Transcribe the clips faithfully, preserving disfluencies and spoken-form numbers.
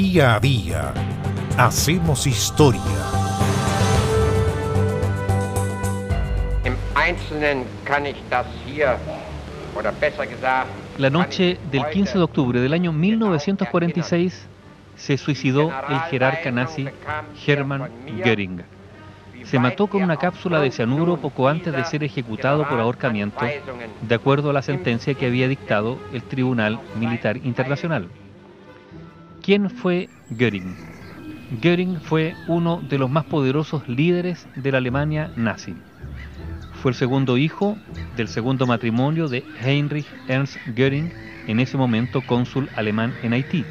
Día a día hacemos historia. Im Einzelnen kann ich das hier, oder besser gesagt, La noche del quince de octubre del año mil novecientos cuarenta y seis se suicidó el jerarca nazi Hermann Göring. Se mató con una cápsula de cianuro poco antes de ser ejecutado por ahorcamiento, de acuerdo a la sentencia que había dictado el Tribunal Militar Internacional. ¿Quién fue Göring? Göring fue uno de los más poderosos líderes de la Alemania nazi. Fue el segundo hijo del segundo matrimonio de Heinrich Ernst Göring, en ese momento cónsul alemán en Haití.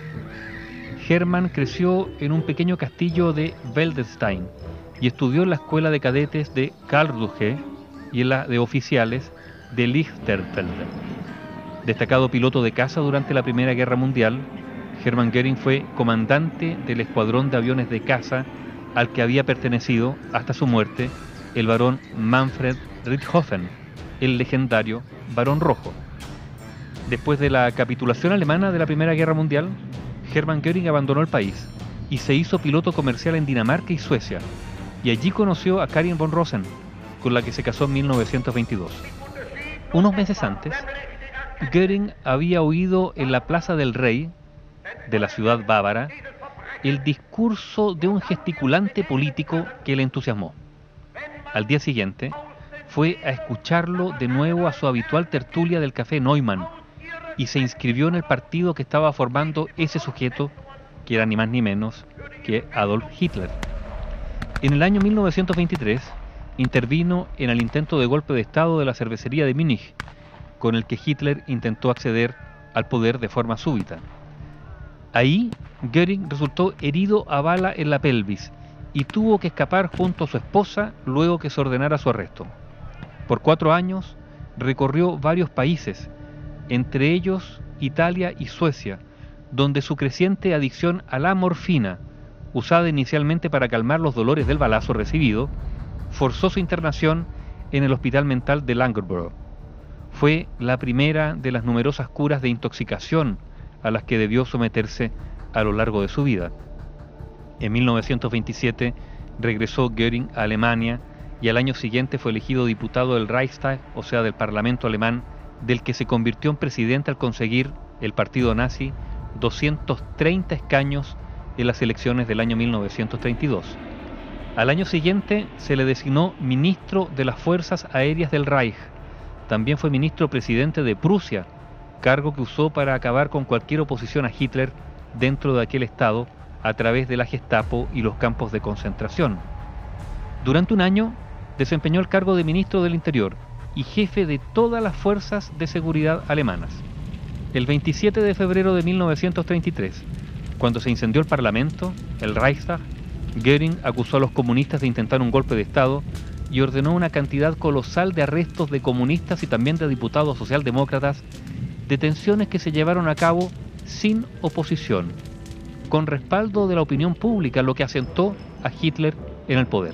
Hermann creció en un pequeño castillo de Weldenstein y estudió en la escuela de cadetes de Karlsruhe y en la de oficiales de Lichterfelde. Destacado piloto de caza durante la Primera Guerra Mundial, Hermann Göring fue comandante del escuadrón de aviones de caza al que había pertenecido hasta su muerte el barón Manfred Richthofen, el legendario Barón Rojo. Después de la capitulación alemana de la Primera Guerra Mundial, Hermann Göring abandonó el país y se hizo piloto comercial en Dinamarca y Suecia, y allí conoció a Karin von Rosen, con la que se casó en mil novecientos veintidós. Unos meses antes, Göring había oído en la Plaza del Rey, de la ciudad bávara, el discurso de un gesticulante político que le entusiasmó. Al día siguiente, fue a escucharlo de nuevo a su habitual tertulia del Café Neumann y se inscribió en el partido que estaba formando ese sujeto, que era ni más ni menos que Adolf Hitler. En el año mil novecientos veintitrés intervino en el intento de golpe de Estado de la cervecería de Múnich, con el que Hitler intentó acceder al poder de forma súbita. Ahí, Göring resultó herido a bala en la pelvis y tuvo que escapar junto a su esposa luego que se ordenara su arresto. Por cuatro años recorrió varios países, entre ellos Italia y Suecia, donde su creciente adicción a la morfina, usada inicialmente para calmar los dolores del balazo recibido, forzó su internación en el hospital mental de Langerborough. Fue la primera de las numerosas curas de intoxicación a las que debió someterse a lo largo de su vida. En mil novecientos veintisiete regresó Göring a Alemania y al año siguiente fue elegido diputado del Reichstag, o sea del Parlamento alemán, del que se convirtió en presidente al conseguir el partido nazi doscientos treinta escaños en las elecciones del año mil novecientos treinta y dos. Al año siguiente se le designó ministro de las Fuerzas Aéreas del Reich. También fue ministro presidente de Prusia, cargo que usó para acabar con cualquier oposición a Hitler dentro de aquel estado a través de la Gestapo y los campos de concentración. Durante un año desempeñó el cargo de ministro del Interior y jefe de todas las fuerzas de seguridad alemanas. El veintisiete de febrero de mil novecientos treinta y tres, cuando se incendió el Parlamento, el Reichstag, Göring acusó a los comunistas de intentar un golpe de Estado y ordenó una cantidad colosal de arrestos de comunistas y también de diputados socialdemócratas, detenciones que se llevaron a cabo sin oposición, con respaldo de la opinión pública, lo que asentó a Hitler en el poder.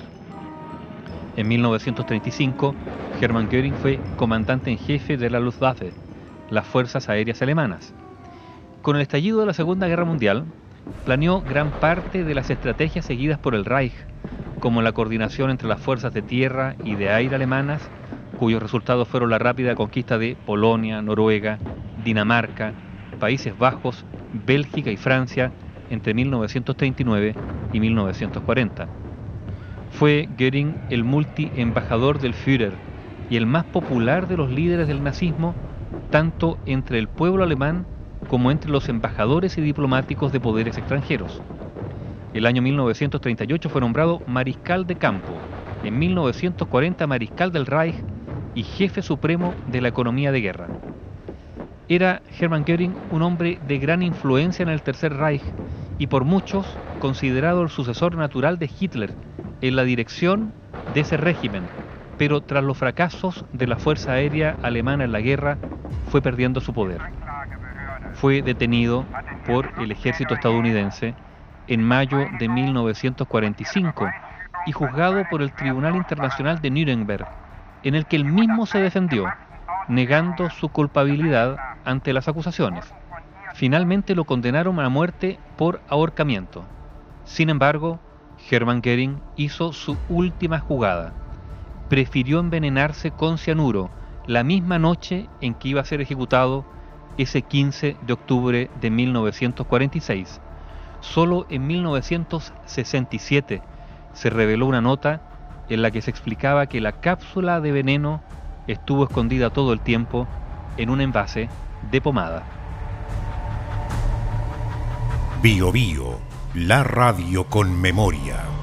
En mil novecientos treinta y cinco, Hermann Göring fue comandante en jefe de la Luftwaffe, las fuerzas aéreas alemanas. Con el estallido de la Segunda Guerra Mundial, planeó gran parte de las estrategias seguidas por el Reich, como la coordinación entre las fuerzas de tierra y de aire alemanas, cuyos resultados fueron la rápida conquista de Polonia, Noruega, Dinamarca, Países Bajos, Bélgica y Francia entre mil novecientos treinta y nueve y mil novecientos cuarenta. Fue Göring el multi-embajador del Führer y el más popular de los líderes del nazismo, tanto entre el pueblo alemán como entre los embajadores y diplomáticos de poderes extranjeros. El año mil novecientos treinta y ocho fue nombrado mariscal de campo, en mil novecientos cuarenta mariscal del Reich y jefe supremo de la economía de guerra. Era Hermann Göring un hombre de gran influencia en el Tercer Reich y por muchos considerado el sucesor natural de Hitler en la dirección de ese régimen, pero tras los fracasos de la Fuerza Aérea Alemana en la guerra fue perdiendo su poder. Fue detenido por el ejército estadounidense en mayo de mil novecientos cuarenta y cinco y juzgado por el Tribunal Internacional de Nuremberg, en el que él mismo se defendió, negando su culpabilidad ante las acusaciones. Finalmente lo condenaron a muerte por ahorcamiento. Sin embargo, Hermann Göring hizo su última jugada. Prefirió envenenarse con cianuro la misma noche en que iba a ser ejecutado ese quince de octubre de mil novecientos cuarenta y seis. Solo en mil novecientos sesenta y siete se reveló una nota en la que se explicaba que la cápsula de veneno estuvo escondida todo el tiempo en un envase de pomada. Bio Bio, la radio con memoria.